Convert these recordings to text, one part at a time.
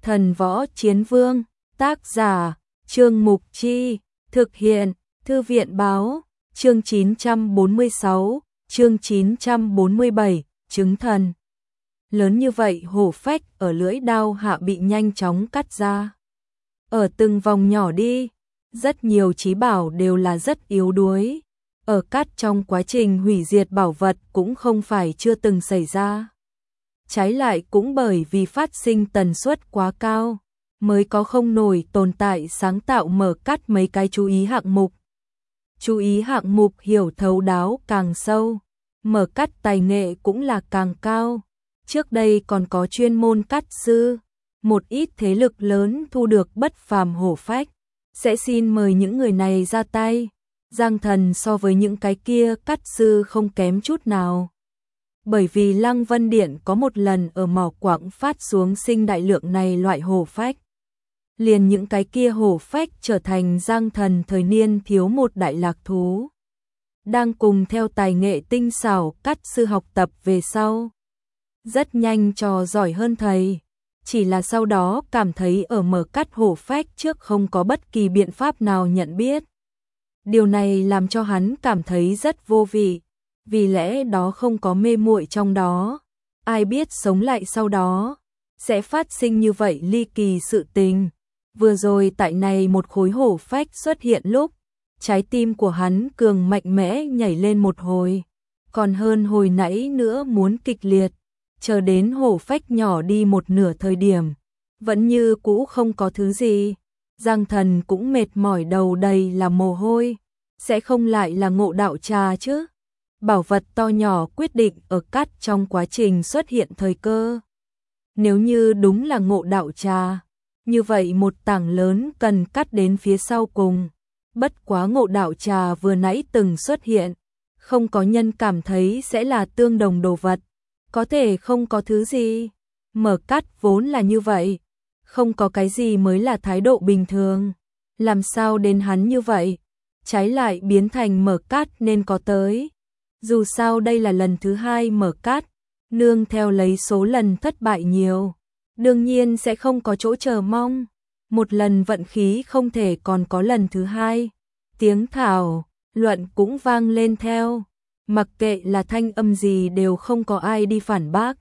Thần Võ Chiến Vương, tác giả, Trương Mục Chi, thực hiện, Thư viện báo, chương 946, chương 947, chứng thần. Lớn như vậy hổ phách ở lưỡi đao hạ bị nhanh chóng cắt ra. Ở từng vòng nhỏ đi, rất nhiều chí bảo đều là rất yếu đuối. Ở cắt trong quá trình hủy diệt bảo vật cũng không phải chưa từng xảy ra. Trái lại cũng bởi vì phát sinh tần suất quá cao, mới có không nổi tồn tại sáng tạo mở cắt mấy cái chú ý hạng mục. Chú ý hạng mục hiểu thấu đáo càng sâu, mở cắt tài nghệ cũng là càng cao. Trước đây còn có chuyên môn cắt sư, một ít thế lực lớn thu được bất phàm hổ phách, sẽ xin mời những người này ra tay. Giang Thần so với những cái kia cắt sư không kém chút nào. Bởi vì Lăng Vân Điện có một lần ở mỏ quặng phát xuống sinh đại lượng này loại hổ phách. Liền những cái kia hổ phách trở thành Giang Thần thời niên thiếu một đại lạc thú. Đang cùng theo tài nghệ tinh xảo cắt sư học tập về sau. Rất nhanh trò giỏi hơn thầy. Chỉ là sau đó cảm thấy ở mở cắt hổ phách trước không có bất kỳ biện pháp nào nhận biết. Điều này làm cho hắn cảm thấy rất vô vị. Vì lẽ đó không có mê muội trong đó. Ai biết sống lại sau đó sẽ phát sinh như vậy ly kỳ sự tình. Vừa rồi tại này một khối hổ phách xuất hiện lúc, trái tim của hắn cường mạnh mẽ nhảy lên một hồi, còn hơn hồi nãy nữa muốn kịch liệt. Chờ đến hổ phách nhỏ đi một nửa thời điểm, vẫn như cũ không có thứ gì. Giang Thần cũng mệt mỏi đầu đầy là mồ hôi, sẽ không lại là Ngộ Đạo Trà chứ. Bảo vật to nhỏ quyết định ở cắt trong quá trình xuất hiện thời cơ. Nếu như đúng là Ngộ Đạo Trà, như vậy một tảng lớn cần cắt đến phía sau cùng. Bất quá Ngộ Đạo Trà vừa nãy từng xuất hiện, không có nhân cảm thấy sẽ là tương đồng đồ vật. Có thể không có thứ gì. Mở cắt vốn là như vậy. Không có cái gì mới là thái độ bình thường. Làm sao đến hắn như vậy? Trái lại biến thành mở cắt nên có tới. Dù sao đây là lần thứ hai mở cắt, nương theo lấy số lần thất bại nhiều. Đương nhiên sẽ không có chỗ chờ mong. Một lần vận khí không thể còn có lần thứ hai. Tiếng thảo luận cũng vang lên theo. Mặc kệ là thanh âm gì đều không có ai đi phản bác.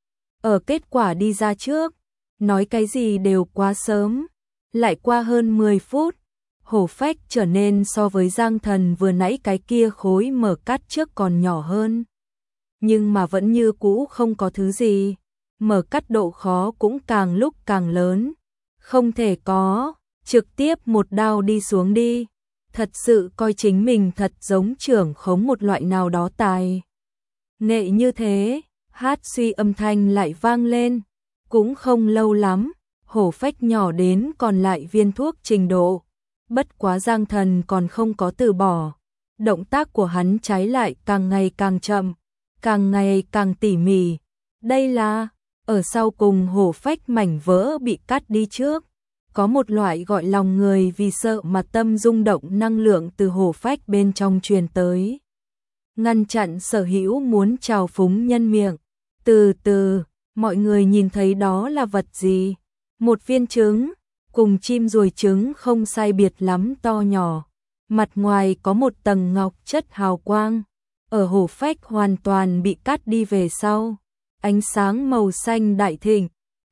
Ở kết quả đi ra trước, nói cái gì đều quá sớm. Lại qua hơn 10 phút, hổ phách trở nên so với Giang Thần vừa nãy cái kia khối mở cắt trước còn nhỏ hơn. Nhưng mà vẫn như cũ không có thứ gì. Mở cắt độ khó cũng càng lúc càng lớn. Không thể có, trực tiếp một đao đi xuống đi. Thật sự coi chính mình thật giống trưởng khống một loại nào đó tài nghệ như thế. Hát suy âm thanh lại vang lên. Cũng không lâu lắm, hổ phách nhỏ đến còn lại viên thuốc trình độ. Bất quá Giang Thần còn không có từ bỏ. Động tác của hắn trái lại càng ngày càng chậm, càng ngày càng tỉ mỉ. Đây là, ở sau cùng hổ phách mảnh vỡ bị cắt đi trước. Có một loại gọi lòng người vì sợ mà tâm rung động năng lượng từ hổ phách bên trong truyền tới. Ngăn chặn sở hữu muốn trào phúng nhân miệng. Từ từ, mọi người nhìn thấy đó là vật gì? Một viên trứng, cùng chim ruồi trứng không sai biệt lắm to nhỏ. Mặt ngoài có một tầng ngọc chất hào quang. Ở hổ phách hoàn toàn bị cắt đi về sau. Ánh sáng màu xanh đại thịnh.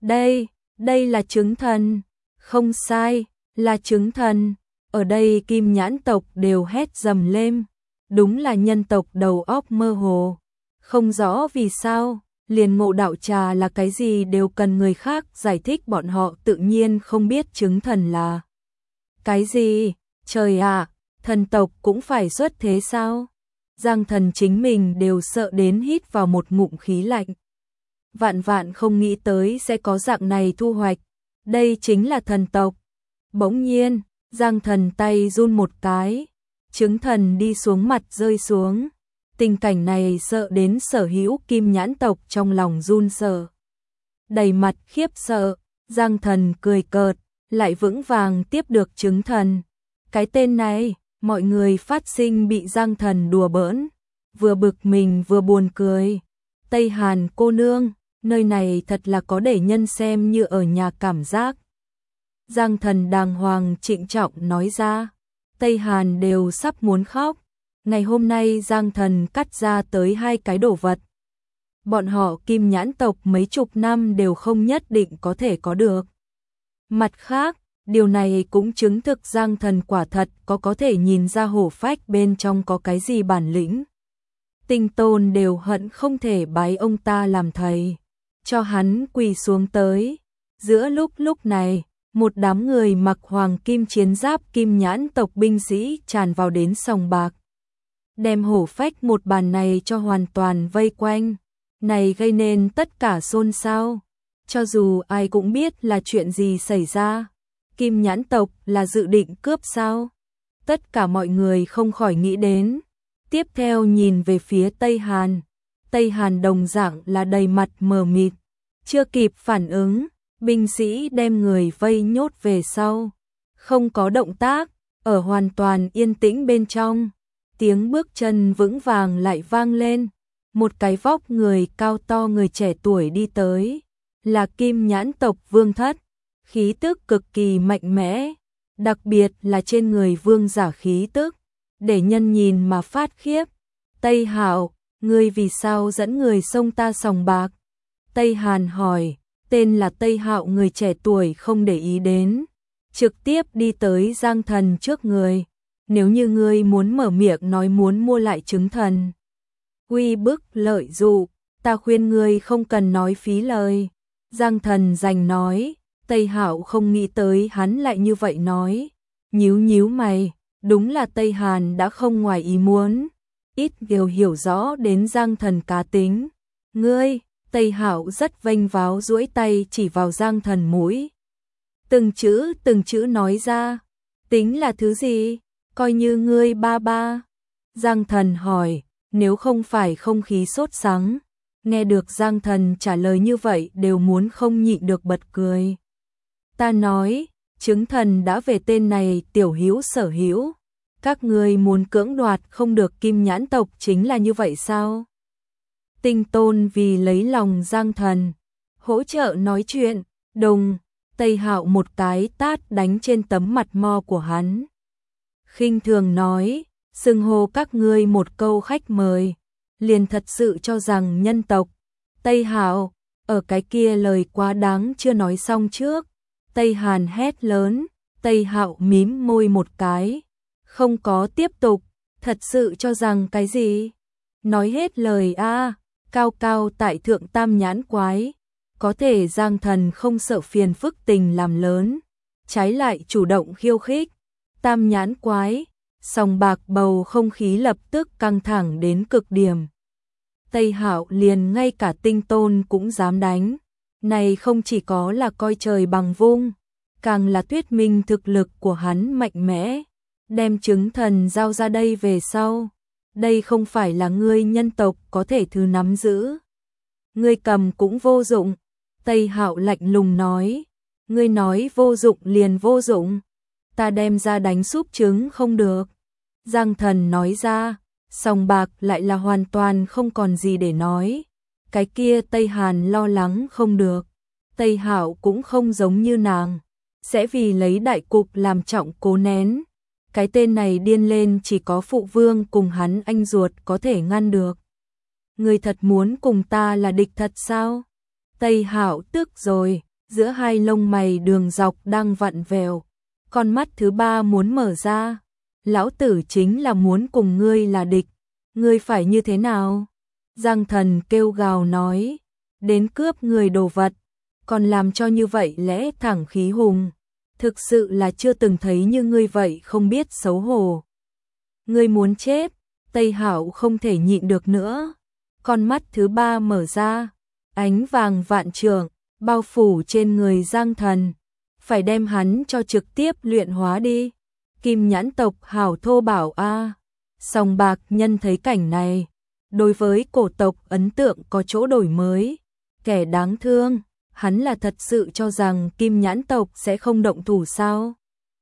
Đây là trứng thần. Không sai, là trứng thần. Ở đây Kim Nhãn tộc đều hét rầm lên. Đúng là nhân tộc đầu óc mơ hồ. Không rõ vì sao, liền Ngộ Đạo Trà là cái gì đều cần người khác giải thích, bọn họ tự nhiên không biết trứng thần là cái gì. Trời ạ, thần tộc cũng phải xuất thế sao? Giang Thần chính mình đều sợ đến hít vào một ngụm khí lạnh. Vạn vạn không nghĩ tới sẽ có dạng này thu hoạch. Đây chính là thần tộc. Bỗng nhiên, Giang Thần tay run một cái. Trứng thần đi xuống mặt rơi xuống. Tình cảnh này sợ đến sở hữu Kim Nhãn tộc trong lòng run sợ. Đầy mặt khiếp sợ, Giang Thần cười cợt, lại vững vàng tiếp được trứng thần. Cái tên này, mọi người phát sinh bị Giang Thần đùa bỡn. Vừa bực mình vừa buồn cười. Tây Hàn cô nương, Nơi này thật là có để nhân xem như ở nhà cảm giác. Giang Thần đàng hoàng trịnh trọng nói ra. Tây Hàn đều sắp muốn khóc. Ngày hôm nay Giang Thần cắt ra tới 2 cái đồ vật. Bọn họ Kim Nhãn tộc mấy chục năm đều không nhất định có thể có được. Mặt khác, điều này cũng chứng thực Giang Thần quả thật có thể nhìn ra hổ phách bên trong có cái gì bản lĩnh. Tinh Tôn đều hận không thể bái ông ta làm thầy, cho hắn quỳ xuống tới. Giữa lúc này, một đám người mặc hoàng kim chiến giáp Kim Nhãn tộc binh sĩ tràn vào đến sòng bạc. Đem hổ phách một bàn này cho hoàn toàn vây quanh. Này gây nên tất cả xôn xao. Cho dù ai cũng biết là chuyện gì xảy ra. Kim Nhãn tộc là dự định cướp sao? Tất cả mọi người không khỏi nghĩ đến. Tiếp theo nhìn về phía Tây Hàn. Tây Hàn đồng dạng là đầy mặt mờ mịt. Chưa kịp phản ứng, binh sĩ đem người vây nhốt về sau. Không có động tác, ở hoàn toàn yên tĩnh bên trong. Tiếng bước chân vững vàng lại vang lên. Một cái vóc người cao to người trẻ tuổi đi tới. Là Kim Nhãn tộc Vương Thất. Khí tức cực kỳ mạnh mẽ. Đặc biệt là trên người vương giả khí tức. Để nhân nhìn mà phát khiếp. Tây Hạo, ngươi vì sao dẫn người xông ta sòng bạc? Tây Hàn hỏi. Tên là Tây Hạo người trẻ tuổi không để ý đến. Trực tiếp đi tới Giang Thần trước người. Nếu như ngươi muốn mở miệng nói muốn mua lại trứng thần. Uy bức lợi dụ, ta khuyên ngươi không cần nói phí lời. Giang Thần giành nói. Tây Hạo không nghĩ tới hắn lại như vậy nói. Nhíu mày, đúng là Tây Hàn đã không ngoài ý muốn. Ít điều hiểu rõ đến Giang Thần cá tính. Ngươi, Tây Hạo rất vênh váo duỗi tay chỉ vào Giang Thần mũi. Từng chữ nói ra. Tính là thứ gì? Coi như ngươi ba. Giang Thần hỏi, nếu không phải không khí sốt sắng. Nghe được Giang Thần trả lời như vậy đều muốn không nhịn được bật cười. Ta nói, trứng thần đã về tên này tiểu hữu sở hữu. Các ngươi muốn cưỡng đoạt không được Kim Nhãn tộc chính là như vậy sao? Tinh Tôn vì lấy lòng Giang Thần, hỗ trợ nói chuyện, đùng, Tây Hạo một cái tát đánh trên tấm mặt mo của hắn. Khinh thường nói, xưng hô các ngươi một câu khách mời, liền thật sự cho rằng nhân tộc. Tây Hạo, ở cái kia lời quá đáng chưa nói xong trước. Tây Hàn hét lớn, Tây Hạo mím môi một cái, không có tiếp tục, thật sự cho rằng cái gì? Nói hết lời a, cao tại thượng tam nhãn quái, có thể Giang Thần không sợ phiền phức tình làm lớn, trái lại chủ động khiêu khích. Tam nhãn quái, sòng bạc bầu không khí lập tức căng thẳng đến cực điểm. Tây Hạo liền ngay cả Tinh Tôn cũng dám đánh. Này không chỉ có là coi trời bằng vung, càng là thuyết minh thực lực của hắn mạnh mẽ. Đem trứng thần giao ra đây về sau. Đây không phải là ngươi nhân tộc có thể thứ nắm giữ. Ngươi cầm cũng vô dụng. Tây Hạo lạnh lùng nói. Ngươi nói vô dụng liền vô dụng. Ta đem ra đánh súp trứng không được. Giang Thần nói ra. Sòng bạc lại là hoàn toàn không còn gì để nói. Cái kia Tây Hàn lo lắng không được. Tây Hạo cũng không giống như nàng. Sẽ vì lấy đại cục làm trọng cố nén. Cái tên này điên lên chỉ có phụ vương cùng hắn anh ruột có thể ngăn được. Người thật muốn cùng ta là địch thật sao? Tây Hạo tức rồi, giữa hai lông mày đường dọc đang vặn vẹo. Con mắt thứ ba muốn mở ra. Lão tử chính là muốn cùng ngươi là địch. Ngươi phải như thế nào? Giang Thần kêu gào nói. Đến cướp người đồ vật. Còn làm cho như vậy lẽ thẳng khí hùng. Thực sự là chưa từng thấy như ngươi vậy không biết xấu hổ. Ngươi muốn chết. Tây Hạo không thể nhịn được nữa. Con mắt thứ ba mở ra. Ánh vàng vạn trượng bao phủ trên người Giang Thần. Phải đem hắn cho trực tiếp luyện hóa đi. Kim Nhãn tộc hảo thô bảo a. Sòng bạc nhân thấy cảnh này. Đối với cổ tộc ấn tượng có chỗ đổi mới. Kẻ đáng thương. Hắn là thật sự cho rằng Kim Nhãn tộc sẽ không động thủ sao?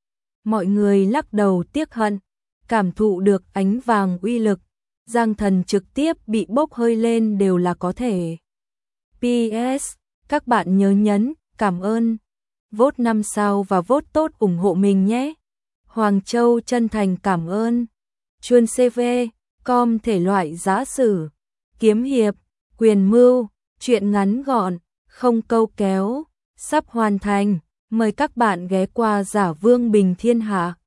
Mọi người lắc đầu tiếc hận, cảm thụ được ánh vàng uy lực, Giang Thần trực tiếp bị bốc hơi lên đều là có thể. PS, các bạn nhớ nhấn cảm ơn, vote 5 sao và vote tốt ủng hộ mình nhé. Hoàng Châu chân thành cảm ơn. Chuân CV, com thể loại giã sử, kiếm hiệp, quyền mưu, truyện ngắn gọn, không câu kéo, sắp hoàn thành. Mời các bạn ghé qua Giả Vương Bình Thiên Hạ.